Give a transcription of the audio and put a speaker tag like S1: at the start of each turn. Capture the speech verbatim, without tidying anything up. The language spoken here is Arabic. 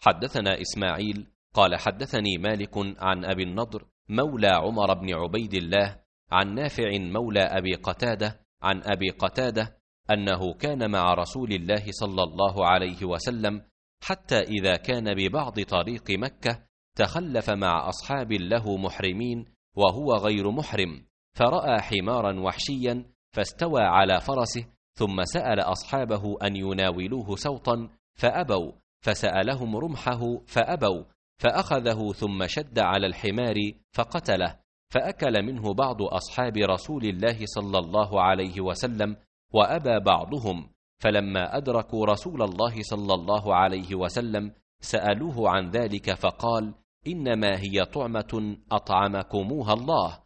S1: حدثنا إسماعيل قال حدثني مالك عن أبي النضر مولى عمر بن عبيد الله عن نافع مولى أبي قتادة عن أبي قتادة أنه كان مع رسول الله صلى الله عليه وسلم حتى إذا كان ببعض طريق مكة تخلف مع أصحاب له محرمين وهو غير محرم، فرأى حمارا وحشيا فاستوى على فرسه، ثم سأل أصحابه أن يناولوه سوطا فأبوا، فسألهم رمحه فأبوا، فأخذه ثم شد على الحمار فقتله، فأكل منه بعض أصحاب رسول الله صلى الله عليه وسلم وأبى بعضهم، فلما أدركوا رسول الله صلى الله عليه وسلم سألوه عن ذلك فقال: إنما هي طعمة أطعمكموها الله،